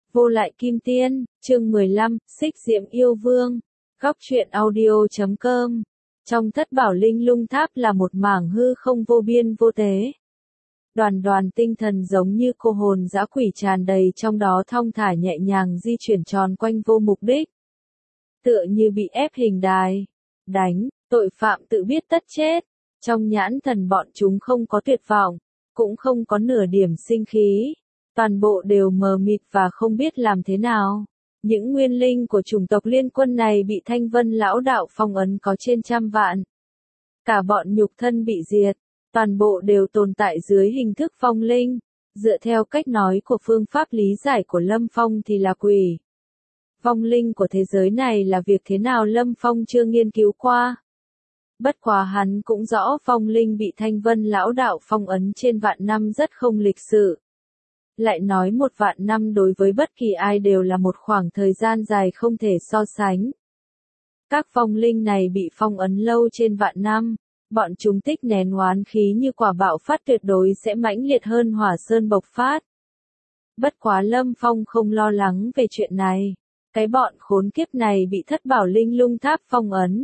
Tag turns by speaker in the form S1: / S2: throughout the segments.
S1: Vô lại kim tiên, chương 15, xích diệm yêu vương. Góc truyện audio.com. Trong thất bảo linh lung tháp là một mảng hư không vô biên vô tế. Đoàn đoàn tinh thần giống như cô hồn dã quỷ tràn đầy trong đó, thong thả nhẹ nhàng di chuyển tròn quanh vô mục đích. Tựa như bị ép hình đài. Đánh, tội phạm tự biết tất chết. Trong nhãn thần bọn chúng không có tuyệt vọng, cũng không có nửa điểm sinh khí. Toàn bộ đều mờ mịt và không biết làm thế nào. Những nguyên linh của chủng tộc liên quân này bị Thanh Vân lão đạo phong ấn có trên trăm vạn. Cả bọn nhục thân bị diệt, toàn bộ đều tồn tại dưới hình thức phong linh. Dựa theo cách nói của phương pháp lý giải của Lâm Phong thì là quỷ. Vong linh của thế giới này là việc thế nào Lâm Phong chưa nghiên cứu qua. Bất quá hắn cũng rõ phong linh bị Thanh Vân lão đạo phong ấn trên vạn năm rất không lịch sự. Lại nói 1 vạn năm đối với bất kỳ ai đều là một khoảng thời gian dài không thể so sánh. Các phong linh này bị phong ấn lâu trên vạn năm, bọn chúng tích nén oán khí như quả bạo phát tuyệt đối sẽ mãnh liệt hơn hỏa sơn bộc phát. Bất quá Lâm Phong không lo lắng về chuyện này, cái bọn khốn kiếp này bị thất bảo linh lung tháp phong ấn.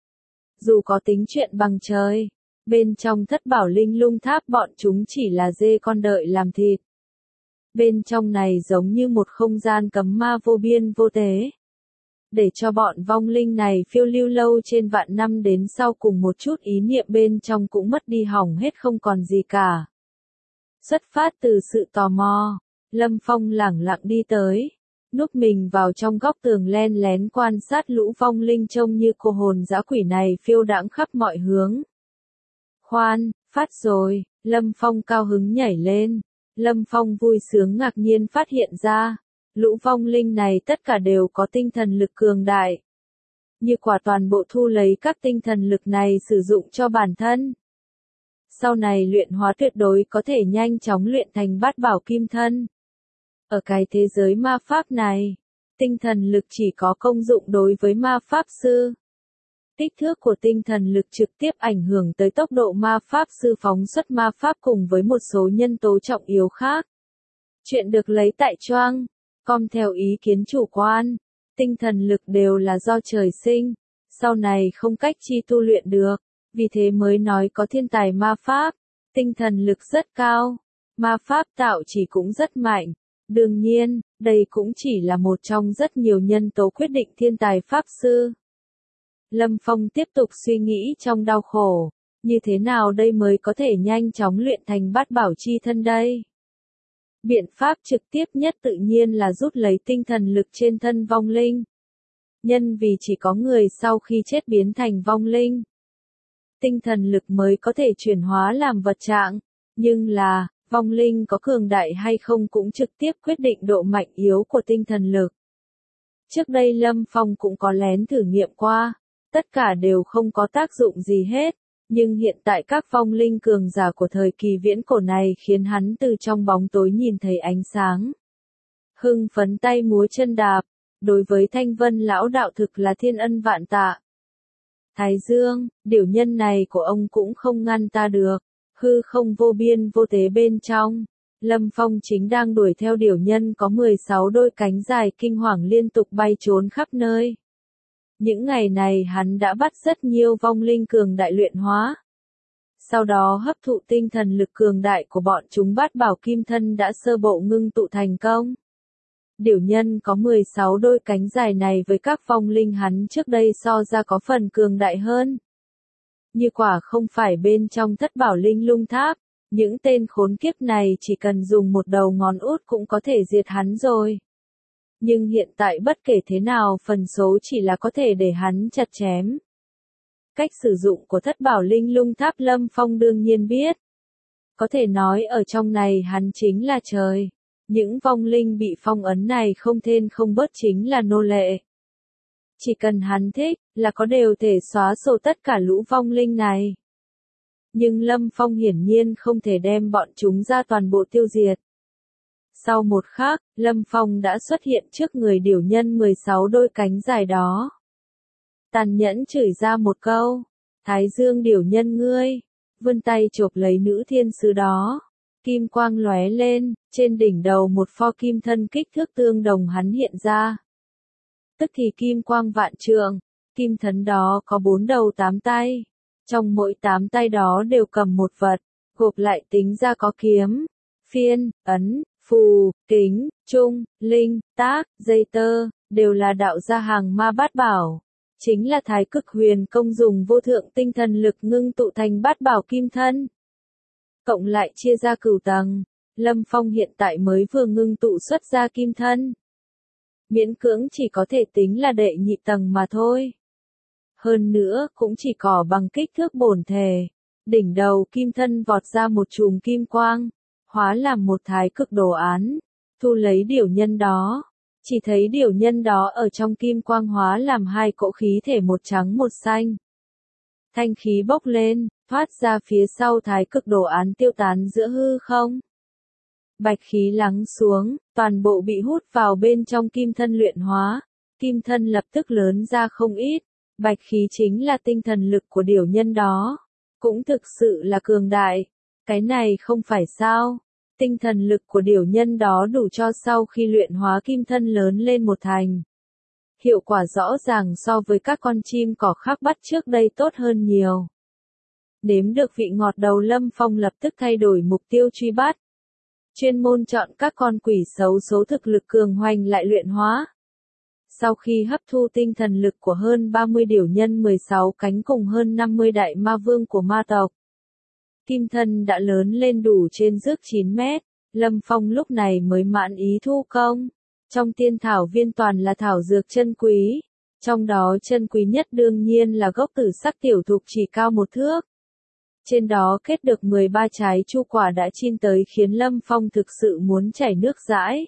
S1: Dù có tính chuyện bằng trời, bên trong thất bảo linh lung tháp bọn chúng chỉ là dê con đợi làm thịt. Bên trong này giống như một không gian cấm ma vô biên vô tế. Để cho bọn vong linh này phiêu lưu lâu trên vạn năm đến sau cùng một chút ý niệm bên trong cũng mất đi hỏng hết không còn gì cả. Xuất phát từ sự tò mò, Lâm Phong lẳng lặng đi tới, núp mình vào trong góc tường len lén quan sát lũ vong linh trông như cô hồn dã quỷ này phiêu đãng khắp mọi hướng. Khoan, phát rồi, Lâm Phong cao hứng nhảy lên. Lâm Phong vui sướng ngạc nhiên phát hiện ra, lũ vong linh này tất cả đều có tinh thần lực cường đại. Như quả toàn bộ thu lấy các tinh thần lực này sử dụng cho bản thân. Sau này luyện hóa tuyệt đối có thể nhanh chóng luyện thành bát bảo kim thân. Ở cái thế giới ma pháp này, tinh thần lực chỉ có công dụng đối với ma pháp sư. Kích thước của tinh thần lực trực tiếp ảnh hưởng tới tốc độ ma pháp sư phóng xuất ma pháp cùng với một số nhân tố trọng yếu khác. Chuyện được lấy tại Choang. Com theo ý kiến chủ quan, tinh thần lực đều là do trời sinh, sau này không cách chi tu luyện được, vì thế mới nói có thiên tài ma pháp, tinh thần lực rất cao, ma pháp tạo chỉ cũng rất mạnh. Đương nhiên, đây cũng chỉ là một trong rất nhiều nhân tố quyết định thiên tài pháp sư. Lâm Phong tiếp tục suy nghĩ trong đau khổ, như thế nào đây mới có thể nhanh chóng luyện thành bát bảo chi thân đây? Biện pháp trực tiếp nhất tự nhiên là rút lấy tinh thần lực trên thân vong linh. Nhân vì chỉ có người sau khi chết biến thành vong linh, tinh thần lực mới có thể chuyển hóa làm vật trạng, nhưng là, vong linh có cường đại hay không cũng trực tiếp quyết định độ mạnh yếu của tinh thần lực. Trước đây Lâm Phong cũng có lén thử nghiệm qua. Tất cả đều không có tác dụng gì hết, nhưng hiện tại các vong linh cường giả của thời kỳ viễn cổ này khiến hắn từ trong bóng tối nhìn thấy ánh sáng. Hưng phấn tay múa chân đạp, đối với Thanh Vân lão đạo thực là thiên ân vạn tạ. Thái Dương, điểu nhân này của ông cũng không ngăn ta được, hư không vô biên vô tế bên trong. Lâm Phong chính đang đuổi theo điểu nhân có 16 đôi cánh dài kinh hoàng liên tục bay trốn khắp nơi. Những ngày này hắn đã bắt rất nhiều vong linh cường đại luyện hóa. Sau đó hấp thụ tinh thần lực cường đại của bọn chúng bát bảo kim thân đã sơ bộ ngưng tụ thành công. Điểu nhân có 16 đôi cánh dài này với các vong linh hắn trước đây so ra có phần cường đại hơn. Như quả không phải bên trong thất bảo linh lung tháp, những tên khốn kiếp này chỉ cần dùng một đầu ngón út cũng có thể diệt hắn rồi. Nhưng hiện tại bất kể thế nào phần số chỉ là có thể để hắn chặt chém. Cách sử dụng của thất bảo linh lung tháp Lâm Phong đương nhiên biết. Có thể nói ở trong này hắn chính là trời. Những vong linh bị phong ấn này không thêm không bớt chính là nô lệ. Chỉ cần hắn thích là có đều thể xóa sổ tất cả lũ vong linh này. Nhưng Lâm Phong hiển nhiên không thể đem bọn chúng ra toàn bộ tiêu diệt. Sau một khắc, Lâm Phong đã xuất hiện trước người điểu nhân 16 đôi cánh dài đó. Tàn nhẫn chửi ra một câu, Thái Dương điểu nhân ngươi, vươn tay chộp lấy nữ thiên sứ đó. Kim quang lóe lên, trên đỉnh đầu một pho kim thân kích thước tương đồng hắn hiện ra. Tức thì kim quang vạn trượng, kim thân đó có 4 đầu 8 tay. Trong mỗi 8 tay đó đều cầm một vật, gộp lại tính ra có kiếm, phiên, ấn, phù, kính, trung, linh, tác, dây tơ, đều là đạo gia hàng ma bát bảo. Chính là Thái Cực Huyền Công dùng vô thượng tinh thần lực ngưng tụ thành bát bảo kim thân. Cộng lại chia ra cửu tầng, Lâm Phong hiện tại mới vừa ngưng tụ xuất ra kim thân. Miễn cưỡng chỉ có thể tính là đệ nhị tầng mà thôi. Hơn nữa cũng chỉ có bằng kích thước bổn thể. Đỉnh đầu kim thân vọt ra một chùm kim quang, hóa làm một thái cực đồ án, thu lấy điểu nhân đó. Chỉ thấy điểu nhân đó ở trong kim quang hóa làm 2 cỗ khí thể một trắng một xanh. Thanh khí bốc lên, thoát ra phía sau thái cực đồ án tiêu tán giữa hư không. Bạch khí lắng xuống, toàn bộ bị hút vào bên trong kim thân luyện hóa. Kim thân lập tức lớn ra không ít. Bạch khí chính là tinh thần lực của điểu nhân đó. Cũng thực sự là cường đại. Cái này không phải sao. Tinh thần lực của điểu nhân đó đủ cho sau khi luyện hóa kim thân lớn lên một thành. Hiệu quả rõ ràng so với các con chim cỏ khác bắt trước đây tốt hơn nhiều. Nếm được vị ngọt đầu Lâm Phong lập tức thay đổi mục tiêu truy bắt. Chuyên môn chọn các con quỷ xấu số thực lực cường hoành lại luyện hóa. Sau khi hấp thu tinh thần lực của hơn 30 điểu nhân 16 cánh cùng hơn 50 đại ma vương của ma tộc, kim thân đã lớn lên đủ trên rước 9 mét, Lâm Phong lúc này mới mãn ý thu công. Trong tiên thảo viên toàn là thảo dược chân quý, trong đó chân quý nhất đương nhiên là gốc tử sắc tiểu thục chỉ cao 1 thước. Trên đó kết được 13 trái chu quả đã chín tới khiến Lâm Phong thực sự muốn chảy nước dãi.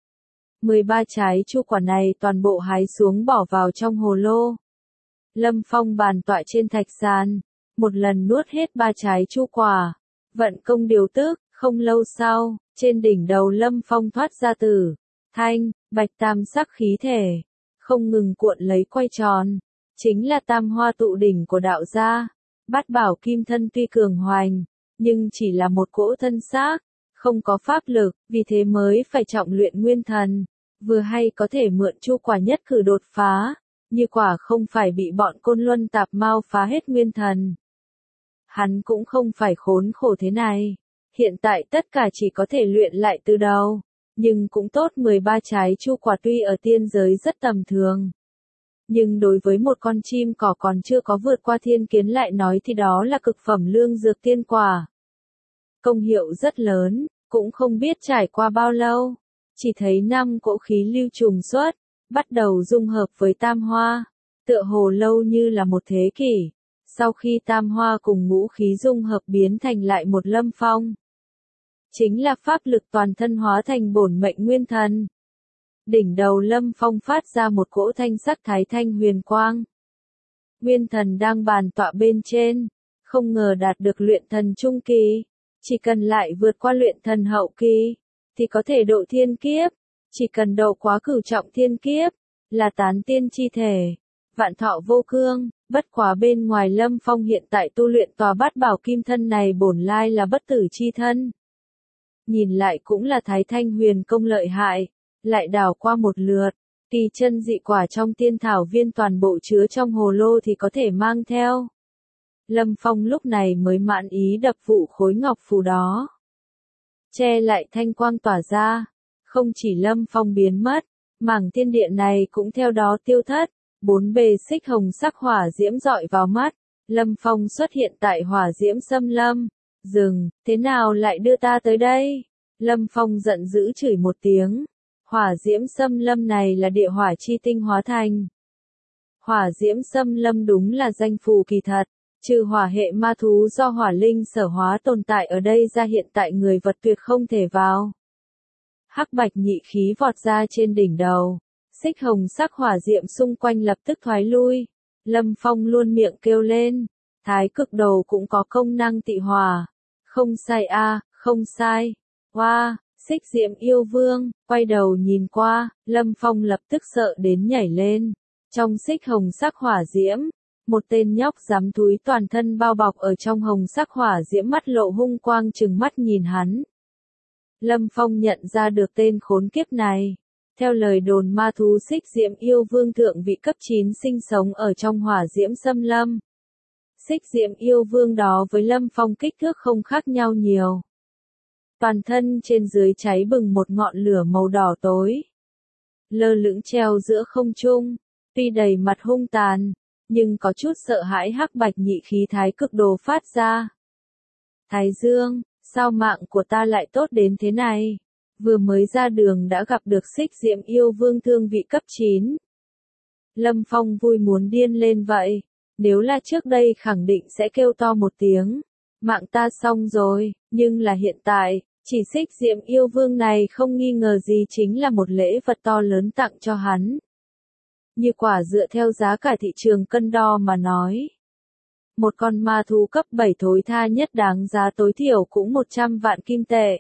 S1: 13 trái chu quả này toàn bộ hái xuống bỏ vào trong hồ lô. Lâm Phong bàn tọa trên thạch sàn, một lần nuốt hết 3 trái chu quả. Vận công điều tức, không lâu sau, trên đỉnh đầu Lâm Phong thoát ra tử, thanh, bạch tam sắc khí thể, không ngừng cuộn lấy quay tròn. Chính là tam hoa tụ đỉnh của đạo gia. Bát bảo kim thân tuy cường hoành, nhưng chỉ là một cỗ thân xác, không có pháp lực, vì thế mới phải trọng luyện nguyên thần. Vừa hay có thể mượn chu quả nhất cử đột phá, như quả không phải bị bọn côn luân tạp mau phá hết nguyên thần. Hắn cũng không phải khốn khổ thế này. Hiện tại tất cả chỉ có thể luyện lại từ đầu, nhưng cũng tốt 13 trái chu quả tuy ở tiên giới rất tầm thường. Nhưng đối với một con chim cỏ còn chưa có vượt qua thiên kiến lại nói thì đó là cực phẩm lương dược tiên quả. Công hiệu rất lớn, cũng không biết trải qua bao lâu. Chỉ thấy 5 cỗ khí lưu trùng xuất, bắt đầu dung hợp với tam hoa, tựa hồ lâu như là một thế kỷ. Sau khi tam hoa cùng ngũ khí dung hợp biến thành lại một Lâm Phong. Chính là pháp lực toàn thân hóa thành bổn mệnh nguyên thần. Đỉnh đầu Lâm Phong phát ra một cỗ thanh sắc thái thanh huyền quang. Nguyên thần đang bàn tọa bên trên, không ngờ đạt được luyện thần trung kỳ. Chỉ cần lại vượt qua luyện thần hậu kỳ, thì có thể độ thiên kiếp. Chỉ cần độ quá cửu trọng thiên kiếp, là tán tiên chi thể, vạn thọ vô cương. Bất quá bên ngoài Lâm Phong hiện tại tu luyện tòa bát bảo kim thân này bổn lai là bất tử chi thân. Nhìn lại cũng là thái thanh huyền công lợi hại, lại đảo qua một lượt, kỳ chân dị quả trong tiên thảo viên toàn bộ chứa trong hồ lô thì có thể mang theo. Lâm Phong lúc này mới mãn ý đập vụ khối ngọc phù đó. Che lại thanh quang tỏa ra, không chỉ Lâm Phong biến mất, mảng thiên địa này cũng theo đó tiêu thất. 4 bề xích hồng sắc hỏa diễm rọi vào mắt, Lâm Phong xuất hiện tại hỏa diễm xâm lâm. Dừng, thế nào lại đưa ta tới đây? Lâm Phong giận dữ chửi một tiếng. Hỏa diễm xâm lâm này là địa hỏa chi tinh hóa thành. Hỏa diễm xâm lâm đúng là danh phù kỳ thật, trừ hỏa hệ ma thú do hỏa linh sở hóa tồn tại ở đây ra hiện tại người vật tuyệt không thể vào. Hắc bạch nhị khí vọt ra trên đỉnh đầu. Xích hồng sắc hỏa diệm xung quanh lập tức thoái lui. Lâm Phong luôn miệng kêu lên. Thái cực đồ cũng có công năng tị hỏa. Không sai a, không sai. Hoa, xích diệm yêu vương, quay đầu nhìn qua, Lâm Phong lập tức sợ đến nhảy lên. Trong xích hồng sắc hỏa diễm, một tên nhóc dám thúi toàn thân bao bọc ở trong hồng sắc hỏa diễm mắt lộ hung quang trừng mắt nhìn hắn. Lâm Phong nhận ra được tên khốn kiếp này. Theo lời đồn ma thú Xích Diệm Yêu Vương thượng vị cấp 9 sinh sống ở trong hỏa diễm xâm lâm. Xích Diệm Yêu Vương đó với Lâm Phong kích thước không khác nhau nhiều. Toàn thân trên dưới cháy bừng một ngọn lửa màu đỏ tối. Lơ lửng treo giữa không trung, tuy đầy mặt hung tàn, nhưng có chút sợ hãi hắc bạch nhị khí thái cực đồ phát ra. Thái Dương, sao mạng của ta lại tốt đến thế này? Vừa mới ra đường đã gặp được Xích Diệm Yêu Vương thương vị cấp 9. Lâm Phong vui muốn điên lên vậy. Nếu là trước đây khẳng định sẽ kêu to một tiếng. Mạng ta xong rồi, nhưng là hiện tại, chỉ Xích Diệm Yêu Vương này không nghi ngờ gì chính là một lễ vật to lớn tặng cho hắn. Như quả dựa theo giá cả thị trường cân đo mà nói. Một con ma thú cấp 7 thối tha nhất đáng giá tối thiểu cũng 100 vạn kim tệ.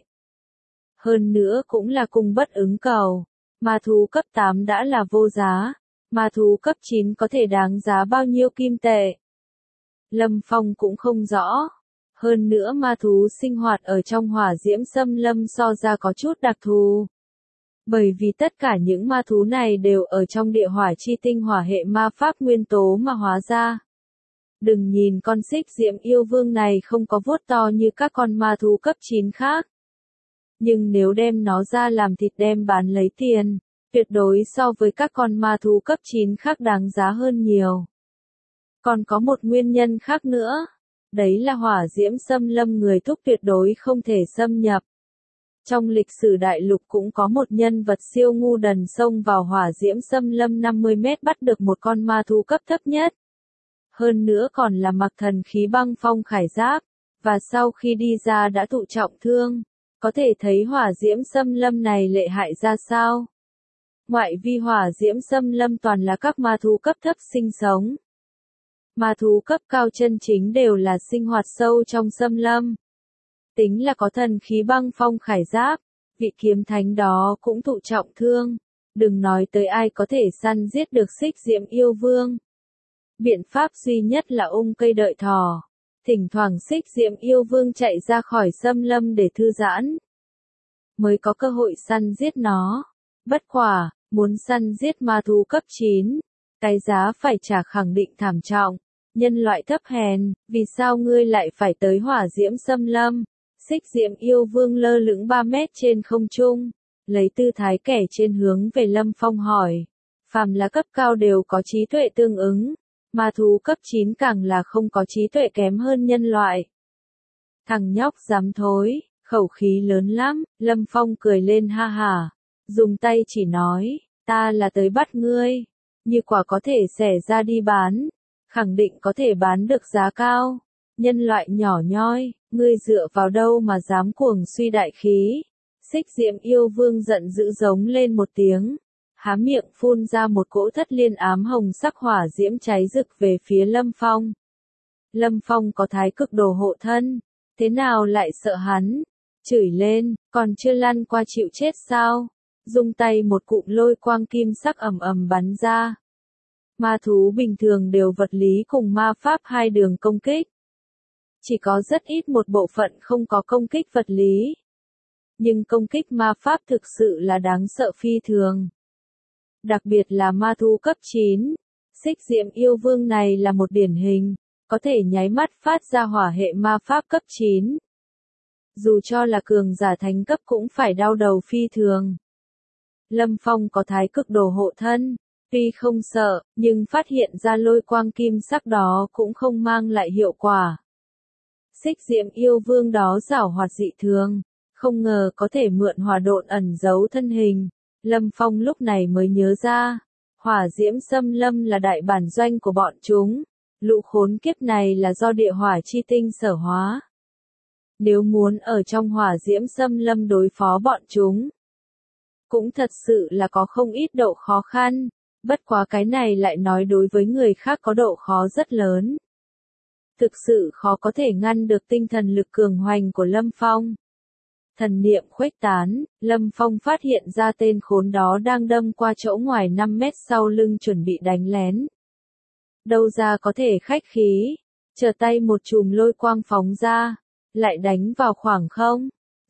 S1: Hơn nữa cũng là cung bất ứng cầu. Ma thú cấp 8 đã là vô giá. Ma thú cấp 9 có thể đáng giá bao nhiêu kim tệ? Lâm Phong cũng không rõ. Hơn nữa ma thú sinh hoạt ở trong hỏa diễm xâm lâm so ra có chút đặc thù. Bởi vì tất cả những ma thú này đều ở trong địa hỏa chi tinh hỏa hệ ma pháp nguyên tố mà hóa ra. Đừng nhìn con Xích Diệm Yêu Vương này không có vuốt to như các con ma thú cấp 9 khác. Nhưng nếu đem nó ra làm thịt đem bán lấy tiền, tuyệt đối so với các con ma thú cấp 9 khác đáng giá hơn nhiều. Còn có một nguyên nhân khác nữa. Đấy là hỏa diễm xâm lâm người thúc tuyệt đối không thể xâm nhập. Trong lịch sử đại lục cũng có một nhân vật siêu ngu đần xông vào hỏa diễm xâm lâm 50 mét bắt được một con ma thú cấp thấp nhất. Hơn nữa còn là mặc thần khí băng phong khải giáp, và sau khi đi ra đã thụ trọng thương. Có thể thấy hỏa diễm xâm lâm này lệ hại ra sao. Ngoại vi hỏa diễm xâm lâm toàn là các ma thú cấp thấp sinh sống. Ma thú cấp cao chân chính đều là sinh hoạt sâu trong xâm lâm. Tính là có thần khí băng phong khải giáp, vị kiếm thánh đó cũng thụ trọng thương. Đừng nói tới ai có thể săn giết được Xích Diệm Yêu Vương. Biện pháp duy nhất là cây đợi thỏ. Thỉnh thoảng Xích Diệm Yêu Vương chạy ra khỏi xâm lâm để thư giãn. Mới có cơ hội săn giết nó. Bất quả, muốn săn giết ma thú cấp 9. Cái giá phải trả khẳng định thảm trọng. Nhân loại thấp hèn, vì sao ngươi lại phải tới hỏa diễm xâm lâm? Xích Diệm Yêu Vương lơ lửng 3 mét trên không trung. Lấy tư thái kẻ trên hướng về Lâm Phong hỏi. Phàm là cấp cao đều có trí tuệ tương ứng. Ma thú cấp 9 càng là không có trí tuệ kém hơn nhân loại. Thằng nhóc dám thối, khẩu khí lớn lắm, Lâm Phong cười lên ha hả. Dùng tay chỉ nói, ta là tới bắt ngươi. Như quả có thể xẻ ra đi bán. Khẳng định có thể bán được giá cao. Nhân loại nhỏ nhoi, ngươi dựa vào đâu mà dám cuồng suy đại khí. Xích Diệm Yêu Vương giận dữ giống lên một tiếng. Há miệng phun ra một cỗ thất liên ám hồng sắc hỏa diễm cháy rực về phía Lâm Phong. Lâm Phong có thái cực đồ hộ thân. Thế nào lại sợ hắn? Chửi lên, còn chưa lăn qua chịu chết sao? Dùng tay một cụm lôi quang kim sắc ầm ầm bắn ra. Ma thú bình thường đều vật lý cùng ma pháp hai đường công kích. Chỉ có rất ít một bộ phận không có công kích vật lý. Nhưng công kích ma pháp thực sự là đáng sợ phi thường. Đặc biệt là ma thú cấp 9. Xích Diệm Yêu Vương này là một điển hình, có thể nháy mắt phát ra hỏa hệ ma pháp cấp 9. Dù cho là cường giả thánh cấp cũng phải đau đầu phi thường. Lâm Phong có thái cực đồ hộ thân. Tuy không sợ, nhưng phát hiện ra lôi quang kim sắc đó cũng không mang lại hiệu quả. Xích Diệm Yêu Vương đó giảo hoạt dị thường, không ngờ có thể mượn hỏa độn ẩn giấu thân hình. Lâm Phong lúc này mới nhớ ra, hỏa diễm xâm lâm là đại bản doanh của bọn chúng. Lũ khốn kiếp này là do địa hỏa chi tinh sở hóa. Nếu muốn ở trong hỏa diễm xâm lâm đối phó bọn chúng, cũng thật sự là có không ít độ khó khăn. Bất quá cái này lại nói đối với người khác có độ khó rất lớn. Thực sự khó có thể ngăn được tinh thần lực cường hoành của Lâm Phong. Thần niệm khuếch tán, Lâm Phong phát hiện ra tên khốn đó đang đâm qua chỗ ngoài 5 mét sau lưng chuẩn bị đánh lén. Đâu ra có thể khách khí, chờ tay một chùm lôi quang phóng ra, lại đánh vào khoảng không.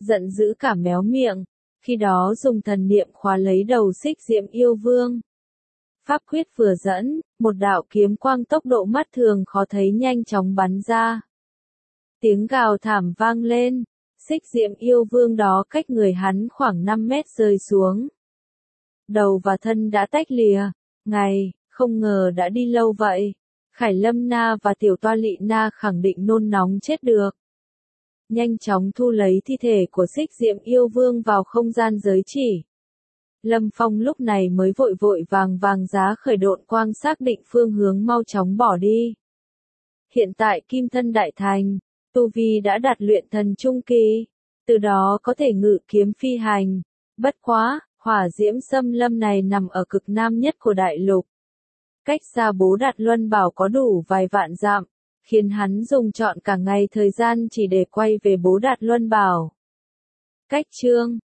S1: giận dữ cả méo miệng, khi đó dùng thần niệm khóa lấy đầu Xích Diệm Yêu Vương. Pháp quyết vừa dẫn, một đạo kiếm quang tốc độ mắt thường khó thấy nhanh chóng bắn ra. Tiếng gào thảm vang lên, Xích Diệm Yêu Vương đó cách người hắn khoảng 5 mét rơi xuống. Đầu và thân đã tách lìa, không ngờ đã đi lâu vậy. Khải Lâm Na và Tiểu Toa Lị Na khẳng định nôn nóng chết được. Nhanh chóng thu lấy thi thể của Xích Diệm Yêu Vương vào không gian giới chỉ. Lâm Phong lúc này mới vội vội vàng giá khởi độn quang xác định phương hướng mau chóng bỏ đi. Hiện tại kim thân đại thành, tu vi đã đạt luyện thần trung kỳ, từ đó có thể ngự kiếm phi hành. Bất quá, hỏa diễm xâm lâm này nằm ở cực nam nhất của đại lục. Cách xa Bố Đạt Luân Bảo có đủ vài vạn dặm, khiến hắn dùng trọn cả ngày thời gian chỉ để quay về Bố Đạt Luân Bảo. Cách chương